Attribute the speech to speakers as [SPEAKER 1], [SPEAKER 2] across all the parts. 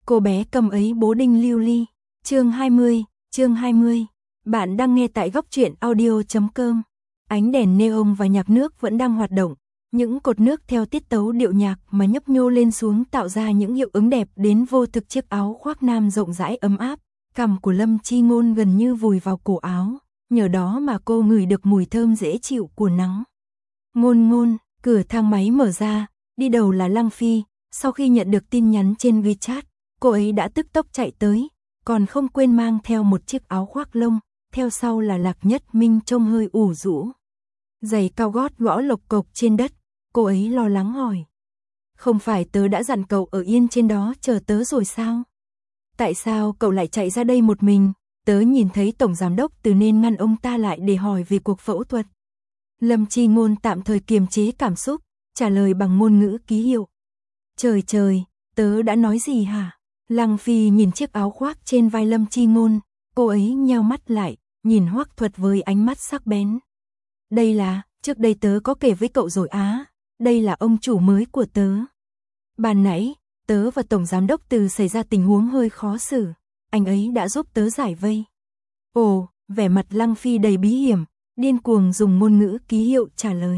[SPEAKER 1] Cô bé cầm ấy bố đinh lưu ly. Chương 20. Bạn đang nghe tại góc truyện audio.com. Ánh đèn neon và nhạc nước vẫn đang hoạt động. Những cột nước theo tiết tấu điệu nhạc mà nhấp nhô lên xuống tạo ra những hiệu ứng đẹp đến vô thực. Chiếc áo khoác nam rộng rãi ấm áp, cằm của Lâm Chi Ngôn gần như vùi vào cổ áo, nhờ đó mà cô ngửi được mùi thơm dễ chịu của nắng. Ngôn, cửa thang máy mở ra, đi đầu là Lăng Phi. Sau khi nhận được tin nhắn trên WeChat, cô ấy đã tức tốc chạy tới, còn không quên mang theo một chiếc áo khoác lông, theo sau là Lạc Nhất Minh trông hơi ủ rũ. Giày cao gót gõ lộc cộc trên đất, cô ấy lo lắng hỏi. Không phải tớ đã dặn cậu ở yên trên đó chờ tớ rồi sao? Tại sao cậu lại chạy ra đây một mình? Tớ nhìn thấy tổng giám đốc Từ nên ngăn ông ta lại để hỏi về cuộc phẫu thuật. Lâm Chi Ngôn tạm thời kiềm chế cảm xúc, trả lời bằng ngôn ngữ ký hiệu. Trời, tớ đã nói gì hả? Lăng Phi nhìn chiếc áo khoác trên vai Lâm Chi Ngôn, cô ấy nheo mắt lại, nhìn Hoắc Thuật với ánh mắt sắc bén. Đây là, trước đây tớ có kể với cậu rồi á, đây là ông chủ mới của tớ. Ban nãy, tớ và tổng giám đốc Từ xảy ra tình huống hơi khó xử, anh ấy đã giúp tớ giải vây. Ồ, vẻ mặt Lăng Phi đầy bí hiểm, điên cuồng dùng ngôn ngữ ký hiệu trả lời.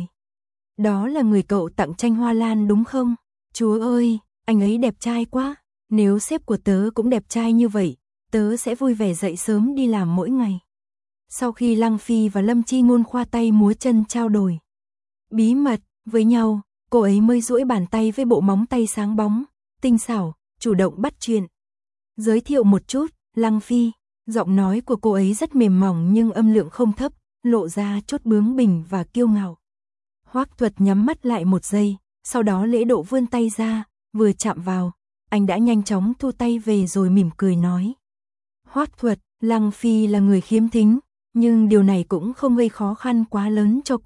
[SPEAKER 1] Đó là người cậu tặng tranh hoa lan đúng không? Chúa ơi, anh ấy đẹp trai quá, nếu sếp của tớ cũng đẹp trai như vậy, tớ sẽ vui vẻ dậy sớm đi làm mỗi ngày. Sau khi Lăng Phi và Lâm Chi Ngôn khoa tay múa chân trao đổi bí mật với nhau, cô ấy mới duỗi bàn tay với bộ móng tay sáng bóng, tinh xảo, chủ động bắt chuyện. Giới thiệu một chút, Lăng Phi, giọng nói của cô ấy rất mềm mỏng nhưng âm lượng không thấp, lộ ra chút bướng bỉnh và kiêu ngạo. Hoắc Thuật nhắm mắt lại một giây, sau đó lễ độ vươn tay ra, vừa chạm vào, anh đã nhanh chóng thu tay về rồi mỉm cười nói. Hoắc Thuật, Lăng Phi là người khiếm thính, nhưng điều này cũng không gây khó khăn quá lớn cho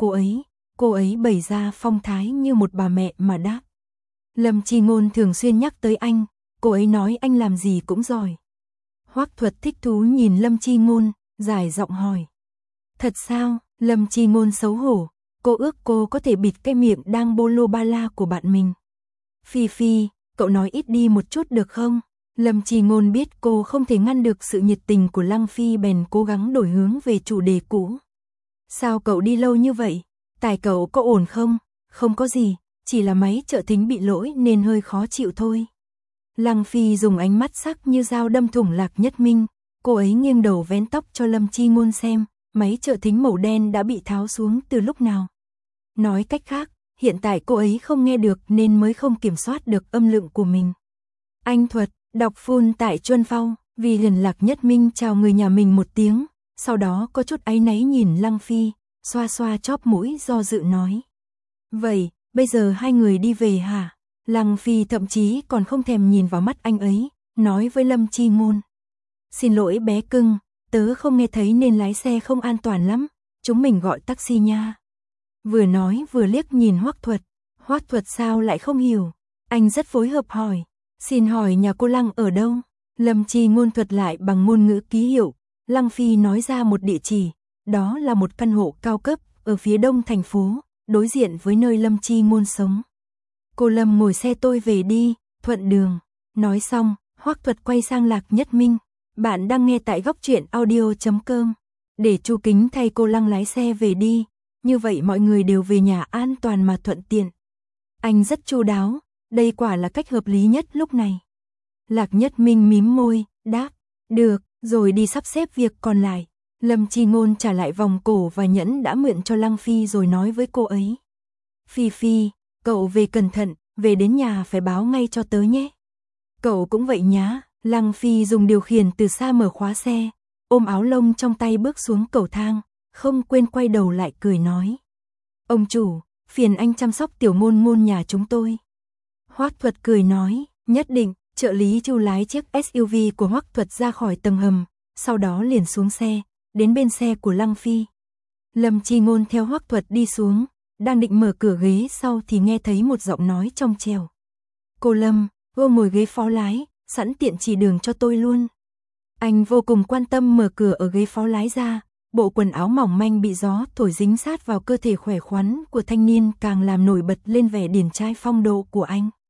[SPEAKER 1] cô ấy bày ra phong thái như một bà mẹ mà đáp. Lâm Chi Ngôn thường xuyên nhắc tới anh, cô ấy nói anh làm gì cũng giỏi. Hoắc Thuật thích thú nhìn Lâm Chi Ngôn, dài giọng hỏi. Thật sao? Lâm Chi Ngôn xấu hổ, cô ước cô có thể bịt cái miệng đang bô lô ba la của bạn mình. Phi, cậu nói ít đi một chút được không? Lâm Chi Ngôn biết cô không thể ngăn được sự nhiệt tình của Lăng Phi bèn cố gắng đổi hướng về chủ đề cũ. Sao cậu đi lâu như vậy? Tài cậu có ổn không? Không có gì, chỉ là máy trợ thính bị lỗi nên hơi khó chịu thôi. Lăng Phi dùng ánh mắt sắc như dao đâm thủng Lạc Nhất Minh, cô ấy nghiêng đầu vén tóc cho Lâm Chi Ngôn xem, máy trợ thính màu đen đã bị tháo xuống từ lúc nào. Nói cách khác, hiện tại cô ấy không nghe được nên mới không kiểm soát được âm lượng của mình. Anh Thuật, đọc full tại Chuân Phao, vì liền Lạc Nhất Minh chào người nhà mình một tiếng, sau đó có chút áy náy nhìn Lăng Phi, xoa xoa chóp mũi do dự nói. Vậy, bây giờ hai người đi về hả? Lăng Phi thậm chí còn không thèm nhìn vào mắt anh ấy, nói với Lâm Chi Ngôn. Xin lỗi bé cưng, tớ không nghe thấy nên lái xe không an toàn lắm, chúng mình gọi taxi nha. Vừa nói vừa liếc nhìn Hoắc Thuật. Hoắc Thuật sao lại không hiểu? Anh rất phối hợp hỏi. Xin hỏi nhà cô Lăng ở đâu? Lâm Chi Ngôn thuật lại bằng ngôn ngữ ký hiệu. Lăng Phi nói ra một địa chỉ. Đó là một căn hộ cao cấp ở phía đông thành phố, đối diện với nơi Lâm Chi Ngôn sống. Cô Lâm ngồi xe tôi về đi, thuận đường. Nói xong, Hoắc Thuật quay sang Lạc Nhất Minh. Bạn đang nghe tại góc truyện audio.com. Để Chu Kính thay cô Lăng lái xe về đi. Như vậy mọi người đều về nhà an toàn mà thuận tiện. Anh rất chu đáo, đây quả là cách hợp lý nhất lúc này. Lạc Nhất Minh mím môi, đáp, được, rồi đi sắp xếp việc còn lại. Lâm Chi Ngôn trả lại vòng cổ và nhẫn đã mượn cho Lăng Phi rồi nói với cô ấy. Phi, cậu về cẩn thận, về đến nhà phải báo ngay cho tớ nhé. Cậu cũng vậy nhá. Lăng Phi dùng điều khiển từ xa mở khóa xe, ôm áo lông trong tay bước xuống cầu thang, không quên quay đầu lại cười nói. Ông chủ, phiền anh chăm sóc tiểu ngôn nhà chúng tôi. Hoắc Thuật cười nói, nhất định. Trợ lý Chu lái chiếc SUV của Hoắc Thuật ra khỏi tầng hầm, sau đó liền xuống xe, đến bên xe của Lăng Phi. Lâm Chi Ngôn theo Hoắc Thuật đi xuống, đang định mở cửa ghế sau thì nghe thấy một giọng nói trong trẻo. Cô Lâm, cô ngồi ghế phó lái, sẵn tiện chỉ đường cho tôi luôn. Anh vô cùng quan tâm mở cửa ở ghế phó lái ra, bộ quần áo mỏng manh bị gió thổi dính sát vào cơ thể khỏe khoắn của thanh niên càng làm nổi bật lên vẻ điển trai phong độ của anh.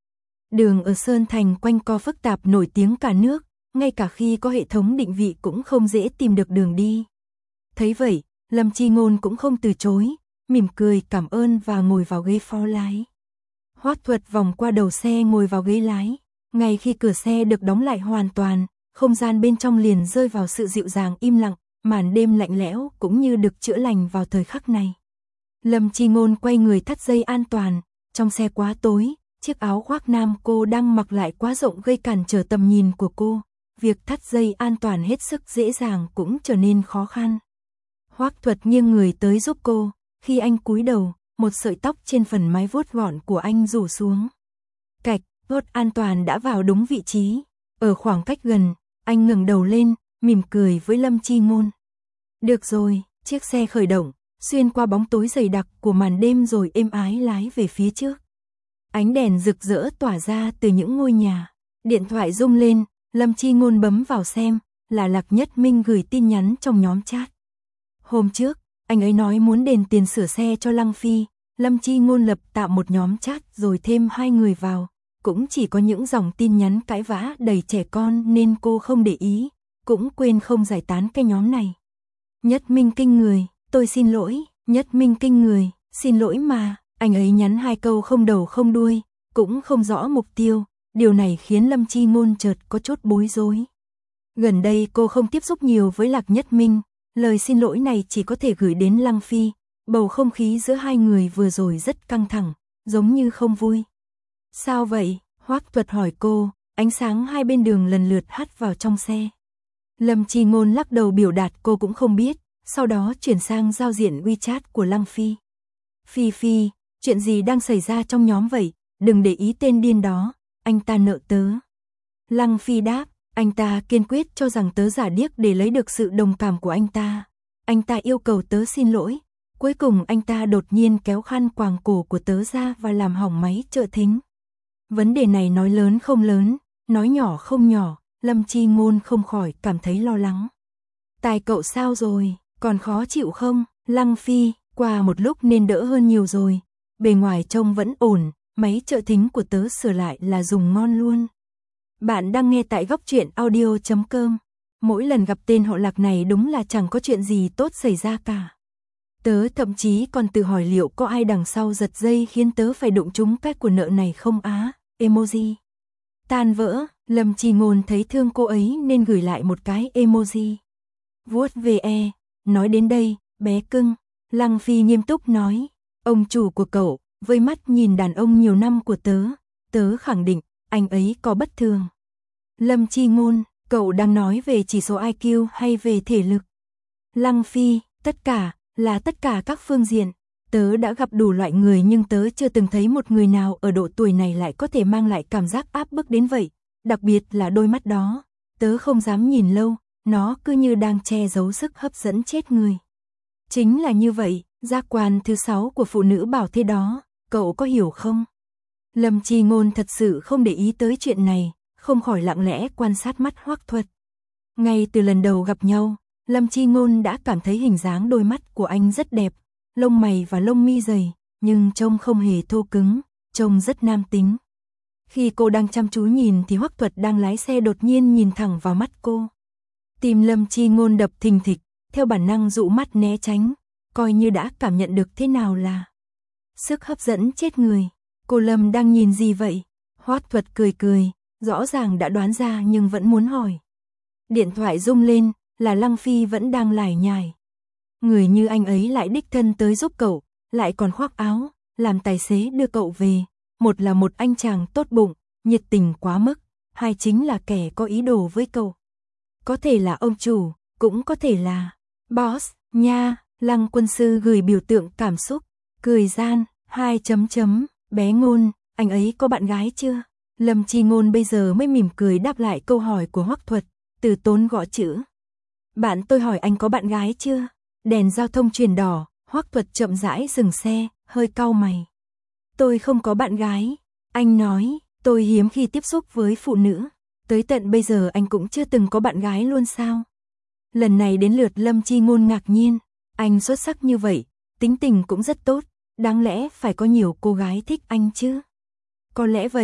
[SPEAKER 1] Đường ở Sơn Thành quanh co phức tạp nổi tiếng cả nước, ngay cả khi có hệ thống định vị cũng không dễ tìm được đường đi. Thấy vậy, Lâm Chi Ngôn cũng không từ chối, mỉm cười cảm ơn và ngồi vào ghế phó lái. Hoắc Thuật vòng qua đầu xe ngồi vào ghế lái, ngay khi cửa xe được đóng lại hoàn toàn, không gian bên trong liền rơi vào sự dịu dàng im lặng, màn đêm lạnh lẽo cũng như được chữa lành vào thời khắc này. Lâm Chi Ngôn quay người thắt dây an toàn, trong xe quá tối, chiếc áo khoác nam cô đang mặc lại quá rộng gây cản trở tầm nhìn của cô, việc thắt dây an toàn hết sức dễ dàng cũng trở nên khó khăn. Hoắc Thuật nghiêng người tới giúp cô, khi anh cúi đầu, một sợi tóc trên phần mái vuốt gọn của anh rủ xuống. Cạch, vuốt an toàn đã vào đúng vị trí, ở khoảng cách gần, anh ngẩng đầu lên, mỉm cười với Lâm Chi Ngôn. Được rồi, chiếc xe khởi động, xuyên qua bóng tối dày đặc của màn đêm rồi êm ái lái về phía trước. Ánh đèn rực rỡ tỏa ra từ những ngôi nhà, điện thoại rung lên, Lâm Chi Ngôn bấm vào xem, là Lạc Nhất Minh gửi tin nhắn trong nhóm chat. Hôm trước, anh ấy nói muốn đền tiền sửa xe cho Lăng Phi, Lâm Chi Ngôn lập tạo một nhóm chat rồi thêm 2 người vào, cũng chỉ có những dòng tin nhắn cãi vã đầy trẻ con nên cô không để ý, cũng quên không giải tán cái nhóm này. Nhất Minh kinh người, tôi xin lỗi, Nhất Minh kinh người, xin lỗi mà, anh ấy nhắn 2 câu không đầu không đuôi, cũng không rõ mục tiêu, điều này khiến Lâm Chi Ngôn chợt có chút bối rối. Gần đây cô không tiếp xúc nhiều với Lạc Nhất Minh, lời xin lỗi này chỉ có thể gửi đến Lăng Phi, bầu không khí giữa hai người vừa rồi rất căng thẳng, giống như không vui. Sao vậy? Hoắc Thuật hỏi cô, ánh sáng hai bên đường lần lượt hắt vào trong xe. Lâm Chi Ngôn lắc đầu biểu đạt cô cũng không biết, sau đó chuyển sang giao diện WeChat của Lăng Phi. Phi Phi, chuyện gì đang xảy ra trong nhóm vậy? Đừng để ý tên điên đó, anh ta nợ tớ. Lăng Phi đáp, anh ta kiên quyết cho rằng tớ giả điếc để lấy được sự đồng cảm của anh ta. Anh ta yêu cầu tớ xin lỗi. Cuối cùng anh ta đột nhiên kéo khăn quàng cổ của tớ ra và làm hỏng máy trợ thính. Vấn đề này nói lớn không lớn, nói nhỏ không nhỏ, Lâm Chi Ngôn không khỏi cảm thấy lo lắng. Tai cậu sao rồi, còn khó chịu không? Lăng Phi, qua một lúc nên đỡ hơn nhiều rồi. Bề ngoài trông vẫn ổn, máy trợ thính của tớ sửa lại là dùng ngon luôn. Bạn đang nghe tại góc truyện audio.com. Mỗi lần gặp tên họ Lạc này đúng là chẳng có chuyện gì tốt xảy ra cả. Tớ thậm chí còn tự hỏi liệu có ai đằng sau giật dây khiến tớ phải đụng trúng cái của nợ này không á, emoji. Tan vỡ, Lâm Chi Ngôn thấy thương cô ấy nên gửi lại một cái emoji. Vuốt ve, nói đến đây, bé cưng, Lăng Phi nghiêm túc nói, ông chủ của cậu, với mắt nhìn đàn ông nhiều năm của tớ khẳng định, anh ấy có bất thường. Lâm Chi Ngôn, cậu đang nói về chỉ số IQ hay về thể lực? Lăng Phi, tất cả, là tất cả các phương diện. Tớ đã gặp đủ loại người nhưng tớ chưa từng thấy một người nào ở độ tuổi này lại có thể mang lại cảm giác áp bức đến vậy. Đặc biệt là đôi mắt đó, tớ không dám nhìn lâu, nó cứ như đang che giấu sức hấp dẫn chết người. Chính là như vậy, giác quan thứ 6 của phụ nữ bảo thế đó, cậu có hiểu không? Lâm Chi Ngôn thật sự không để ý tới chuyện này, không khỏi lặng lẽ quan sát mắt Hoắc Thuật. Ngay từ lần đầu gặp nhau, Lâm Chi Ngôn đã cảm thấy hình dáng đôi mắt của anh rất đẹp, lông mày và lông mi dày, nhưng trông không hề thô cứng, trông rất nam tính. Khi cô đang chăm chú nhìn thì Hoắc Thuật đang lái xe đột nhiên nhìn thẳng vào mắt cô. Tim Lâm Chi Ngôn đập thình thịch, theo bản năng dụ mắt né tránh, coi như đã cảm nhận được thế nào là sức hấp dẫn chết người. Cô Lâm đang nhìn gì vậy? Hoắc Thuật cười cười, rõ ràng đã đoán ra nhưng vẫn muốn hỏi. Điện thoại rung lên, là Lăng Phi vẫn đang lải nhải. Người như anh ấy lại đích thân tới giúp cậu, lại còn khoác áo, làm tài xế đưa cậu về. Một là một anh chàng tốt bụng, nhiệt tình quá mức, hai chính là kẻ có ý đồ với cậu. Có thể là ông chủ, cũng có thể là boss, nha. Lăng quân sư gửi biểu tượng cảm xúc, cười gian, 2 chấm chấm, bé Ngôn, anh ấy có bạn gái chưa? Lâm Chi Ngôn bây giờ mới mỉm cười đáp lại câu hỏi của Hoắc Thuật, từ tốn gõ chữ. Bạn tôi hỏi anh có bạn gái chưa? Đèn giao thông chuyển đỏ, Hoắc Thuật chậm rãi dừng xe, hơi cau mày. Tôi không có bạn gái, anh nói, tôi hiếm khi tiếp xúc với phụ nữ, tới tận bây giờ anh cũng chưa từng có bạn gái luôn sao? Lần này đến lượt Lâm Chi Ngôn ngạc nhiên, anh xuất sắc như vậy, tính tình cũng rất tốt, đáng lẽ phải có nhiều cô gái thích anh chứ? Có lẽ vậy,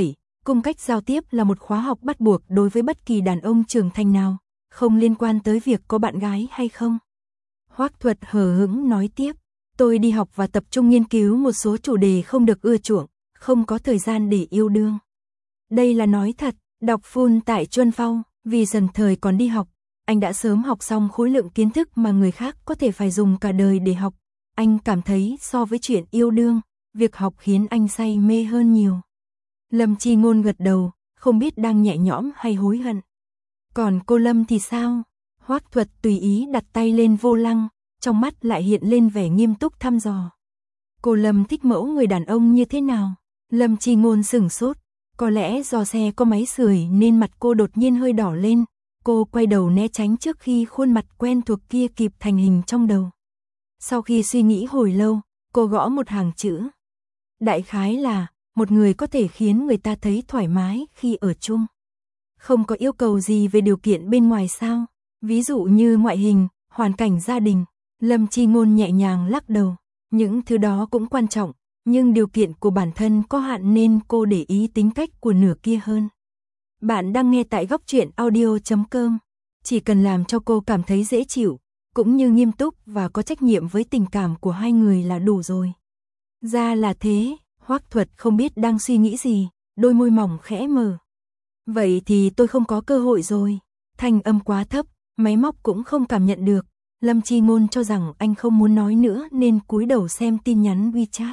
[SPEAKER 1] Cung cách giao tiếp là một khóa học bắt buộc đối với bất kỳ đàn ông trưởng thành nào, không liên quan tới việc có bạn gái hay không. Hoắc Thuật hờ hững nói tiếp, tôi đi học và tập trung nghiên cứu một số chủ đề không được ưa chuộng, không có thời gian để yêu đương. Đây là nói thật, đọc full tại Chuân Phong, vì dần thời còn đi học, anh đã sớm học xong khối lượng kiến thức mà người khác có thể phải dùng cả đời để học. Anh cảm thấy so với chuyện yêu đương, việc học khiến anh say mê hơn nhiều. Lâm Chi Ngôn gật đầu, không biết đang nhẹ nhõm hay hối hận. Còn cô Lâm thì sao? Hoắc Thuật tùy ý đặt tay lên vô lăng, trong mắt lại hiện lên vẻ nghiêm túc thăm dò. Cô Lâm thích mẫu người đàn ông như thế nào? Lâm Chi Ngôn sửng sốt, có lẽ do xe có máy sưởi nên mặt cô đột nhiên hơi đỏ lên. Cô quay đầu né tránh trước khi khuôn mặt quen thuộc kia kịp thành hình trong đầu. Sau khi suy nghĩ hồi lâu, cô gõ một hàng chữ. Đại khái là, một người có thể khiến người ta thấy thoải mái khi ở chung. Không có yêu cầu gì về điều kiện bên ngoài sao? Ví dụ như ngoại hình, hoàn cảnh gia đình. Lâm Chi Ngôn nhẹ nhàng lắc đầu. Những thứ đó cũng quan trọng, nhưng điều kiện của bản thân có hạn nên cô để ý tính cách của nửa kia hơn. Bạn đang nghe tại góc truyện audio.com. Chỉ cần làm cho cô cảm thấy dễ chịu, cũng như nghiêm túc và có trách nhiệm với tình cảm của hai người là đủ rồi. Ra là thế, Hoắc Thuật không biết đang suy nghĩ gì, đôi môi mỏng khẽ mở. Vậy thì tôi không có cơ hội rồi. Thanh âm quá thấp, máy móc cũng không cảm nhận được. Lâm Chi Ngôn cho rằng anh không muốn nói nữa nên cúi đầu xem tin nhắn WeChat.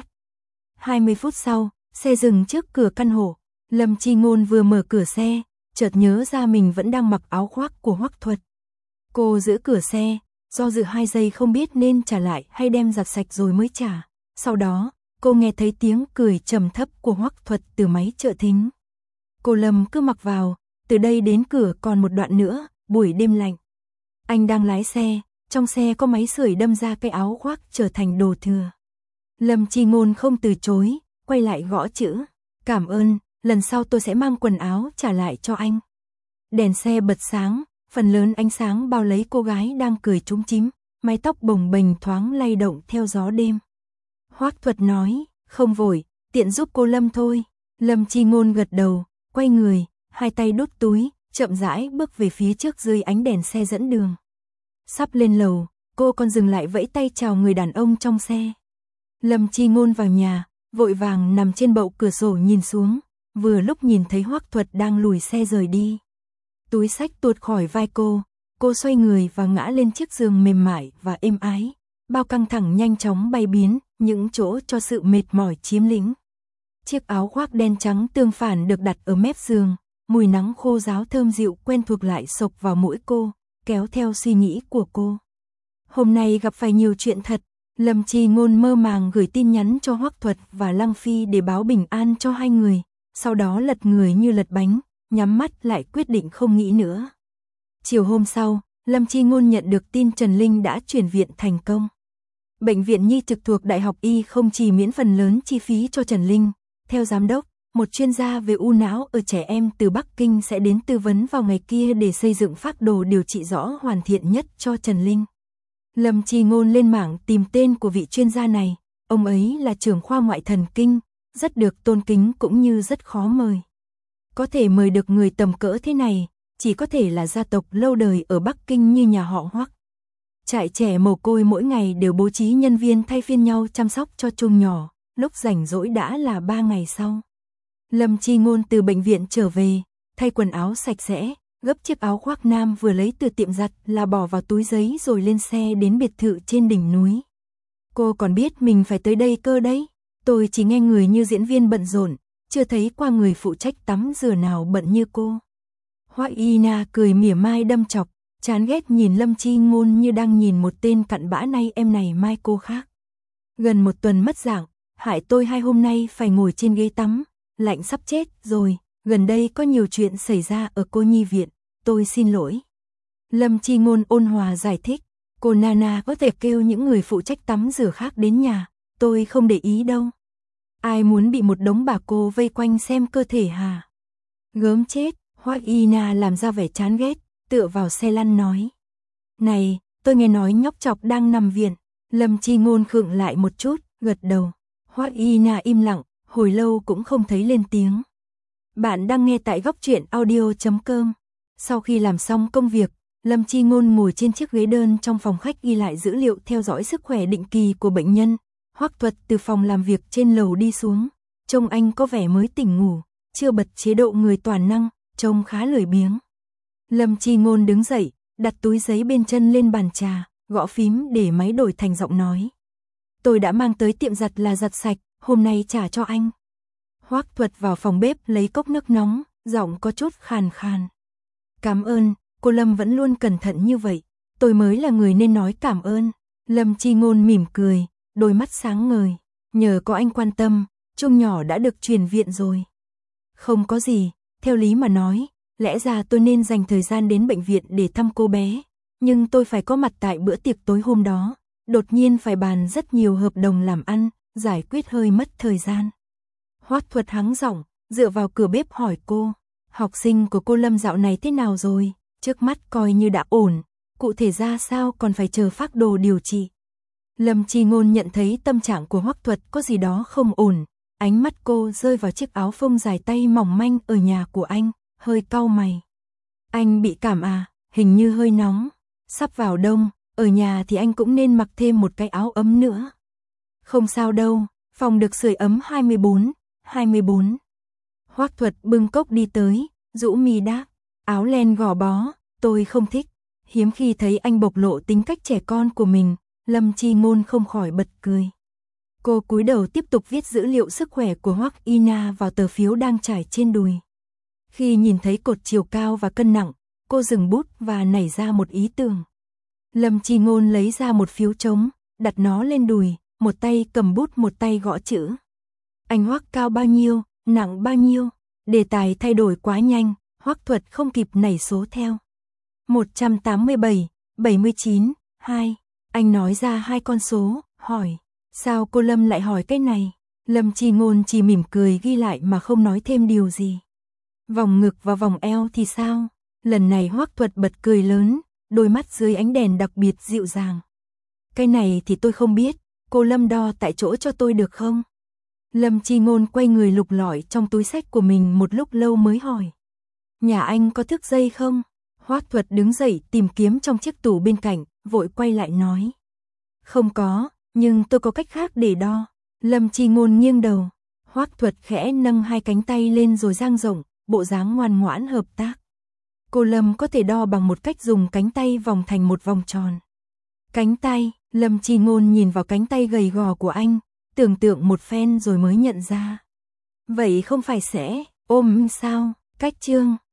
[SPEAKER 1] 20 phút sau, xe dừng trước cửa căn hộ. Lâm Chi Ngôn vừa mở cửa xe, chợt nhớ ra mình vẫn đang mặc áo khoác của Hoắc Thuật. Cô giữ cửa xe, do dự 2 giây không biết nên trả lại hay đem giặt sạch rồi mới trả. Sau đó, cô nghe thấy tiếng cười trầm thấp của Hoắc Thuật từ máy trợ thính. Cô Lâm cứ mặc vào, từ đây đến cửa còn một đoạn nữa, buổi đêm lạnh. Anh đang lái xe, trong xe có máy sưởi đâm ra cái áo khoác trở thành đồ thừa. Lâm Chi Ngôn không từ chối, quay lại gõ chữ. Cảm ơn, lần sau tôi sẽ mang quần áo trả lại cho anh. Đèn xe bật sáng, phần lớn ánh sáng bao lấy cô gái đang cười chúm chím, mái tóc bồng bềnh thoáng lay động theo gió đêm. Hoắc Thuật nói, không vội, tiện giúp cô Lâm thôi. Lâm Chi Ngôn gật đầu, quay người, hai tay đút túi, chậm rãi bước về phía trước dưới ánh đèn xe dẫn đường. Sắp lên lầu, cô còn dừng lại vẫy tay chào người đàn ông trong xe. Lâm Chi Ngôn vào nhà, vội vàng nằm trên bậu cửa sổ nhìn xuống, vừa lúc nhìn thấy Hoắc Thuật đang lùi xe rời đi. Túi xách tuột khỏi vai cô xoay người và ngã lên chiếc giường mềm mại và êm ái. Bao căng thẳng nhanh chóng bay biến, những chỗ cho sự mệt mỏi chiếm lĩnh. Chiếc áo khoác đen trắng tương phản được đặt ở mép giường, mùi nắng khô ráo thơm dịu quen thuộc lại xộc vào mũi cô, kéo theo suy nghĩ của cô. Hôm nay gặp phải nhiều chuyện thật, Lâm Chi Ngôn mơ màng gửi tin nhắn cho Hoắc Thuật và Lăng Phi để báo bình an cho hai người, sau đó lật người như lật bánh, nhắm mắt lại quyết định không nghĩ nữa. Chiều hôm sau, Lâm Chi Ngôn nhận được tin Trần Linh đã chuyển viện thành công. Bệnh viện Nhi trực thuộc Đại học Y không chỉ miễn phần lớn chi phí cho Trần Linh, theo giám đốc, một chuyên gia về u não ở trẻ em từ Bắc Kinh sẽ đến tư vấn vào ngày kia để xây dựng phác đồ điều trị rõ hoàn thiện nhất cho Trần Linh. Lâm Chi Ngôn lên mạng tìm tên của vị chuyên gia này, ông ấy là trưởng khoa ngoại thần kinh, rất được tôn kính cũng như rất khó mời. Có thể mời được người tầm cỡ thế này, chỉ có thể là gia tộc lâu đời ở Bắc Kinh như nhà họ Hoắc. Trại trẻ mồ côi mỗi ngày đều bố trí nhân viên thay phiên nhau chăm sóc cho chúng nhỏ, lúc rảnh rỗi đã là 3 ngày sau. Lâm Chi Ngôn từ bệnh viện trở về, thay quần áo sạch sẽ, gấp chiếc áo khoác nam vừa lấy từ tiệm giặt là bỏ vào túi giấy rồi lên xe đến biệt thự trên đỉnh núi. Cô còn biết mình phải tới đây cơ đấy, tôi chỉ nghe người như diễn viên bận rộn, chưa thấy qua người phụ trách tắm rửa nào bận như cô. Hoắc Y Na cười mỉa mai đâm chọc, chán ghét nhìn Lâm Chi Ngôn như đang nhìn một tên cặn bã nay em này mai cô khác. Gần 1 tuần mất dạng, hại tôi 2 hôm nay phải ngồi trên ghế tắm, lạnh sắp chết rồi, gần đây có nhiều chuyện xảy ra ở cô nhi viện, tôi xin lỗi. Lâm Chi Ngôn ôn hòa giải thích, cô Nana có thể kêu những người phụ trách tắm rửa khác đến nhà, tôi không để ý đâu. Ai muốn bị một đống bà cô vây quanh xem cơ thể hả? Gớm chết, Hoắc Y Na làm ra vẻ chán ghét, tựa vào xe lăn nói. Này, tôi nghe nói nhóc chọc đang nằm viện. Lâm Chi Ngôn khựng lại một chút, gật đầu. Hoắc Y Na im lặng, hồi lâu cũng không thấy lên tiếng. Bạn đang nghe tại góc truyện audio.com. Sau khi làm xong công việc, Lâm Chi Ngôn ngồi trên chiếc ghế đơn trong phòng khách ghi lại dữ liệu theo dõi sức khỏe định kỳ của bệnh nhân. Hoắc Thuật từ phòng làm việc trên lầu đi xuống, trông anh có vẻ mới tỉnh ngủ, chưa bật chế độ người toàn năng, trông khá lười biếng. Lâm Chi Ngôn đứng dậy, đặt túi giấy bên chân lên bàn trà, gõ phím để máy đổi thành giọng nói. Tôi đã mang tới tiệm giặt là giặt sạch, hôm nay trả cho anh. Hoắc Thuật vào phòng bếp lấy cốc nước nóng, giọng có chút khàn khàn. Cảm ơn, cô Lâm vẫn luôn cẩn thận như vậy, tôi mới là người nên nói cảm ơn. Lâm Chi Ngôn mỉm cười, đôi mắt sáng ngời, nhờ có anh quan tâm, Trung nhỏ đã được chuyển viện rồi. Không có gì, theo lý mà nói, lẽ ra tôi nên dành thời gian đến bệnh viện để thăm cô bé, nhưng tôi phải có mặt tại bữa tiệc tối hôm đó, đột nhiên phải bàn rất nhiều hợp đồng làm ăn, giải quyết hơi mất thời gian. Hoắc Thuật hắng giọng, dựa vào cửa bếp hỏi cô, học sinh của cô Lâm dạo này thế nào rồi, trước mắt coi như đã ổn, cụ thể ra sao còn phải chờ phác đồ điều trị. Lâm Chi Ngôn nhận thấy tâm trạng của Hoắc Thuật có gì đó không ổn, ánh mắt cô rơi vào chiếc áo phông dài tay mỏng manh ở nhà của anh, hơi cau mày. Anh bị cảm à, hình như hơi nóng, sắp vào đông, ở nhà thì anh cũng nên mặc thêm một cái áo ấm nữa. Không sao đâu, phòng được sưởi ấm 24. Hoắc Thuật bưng cốc đi tới, rũ mi đáp, áo len gò bó, tôi không thích. Hiếm khi thấy anh bộc lộ tính cách trẻ con của mình, Lâm Chi Ngôn không khỏi bật cười. Cô cúi đầu tiếp tục viết dữ liệu sức khỏe của Hoắc Ina vào tờ phiếu đang trải trên đùi. Khi nhìn thấy cột chiều cao và cân nặng, cô dừng bút và nảy ra một ý tưởng. Lâm Chi Ngôn lấy ra một phiếu trống, đặt nó lên đùi, một tay cầm bút một tay gõ chữ. Anh Hoắc cao bao nhiêu, nặng bao nhiêu? Đề tài thay đổi quá nhanh, Hoắc Thuật không kịp nảy số theo. 187, 79, 2. Anh nói ra hai con số, hỏi. Sao cô Lâm lại hỏi cái này? Lâm Chi Ngôn chỉ mỉm cười ghi lại mà không nói thêm điều gì. Vòng ngực và vòng eo thì sao? Lần này Hoắc Thuật bật cười lớn, đôi mắt dưới ánh đèn đặc biệt dịu dàng. Cái này thì tôi không biết, cô Lâm đo tại chỗ cho tôi được không? Lâm Chi Ngôn quay người lục lọi trong túi xách của mình một lúc lâu mới hỏi. Nhà anh có thước dây không? Hoắc Thuật đứng dậy tìm kiếm trong chiếc tủ bên cạnh, vội quay lại nói. Không có, nhưng tôi có cách khác để đo. Lâm Chi Ngôn nghiêng đầu. Hoắc Thuật khẽ nâng hai cánh tay lên rồi dang rộng, bộ dáng ngoan ngoãn hợp tác. Cô Lâm có thể đo bằng một cách dùng cánh tay vòng thành một vòng tròn. Cánh tay, Lâm Chi Ngôn nhìn vào cánh tay gầy gò của anh, tưởng tượng một phen rồi mới nhận ra. Vậy không phải sẽ ôm sao? Cách chương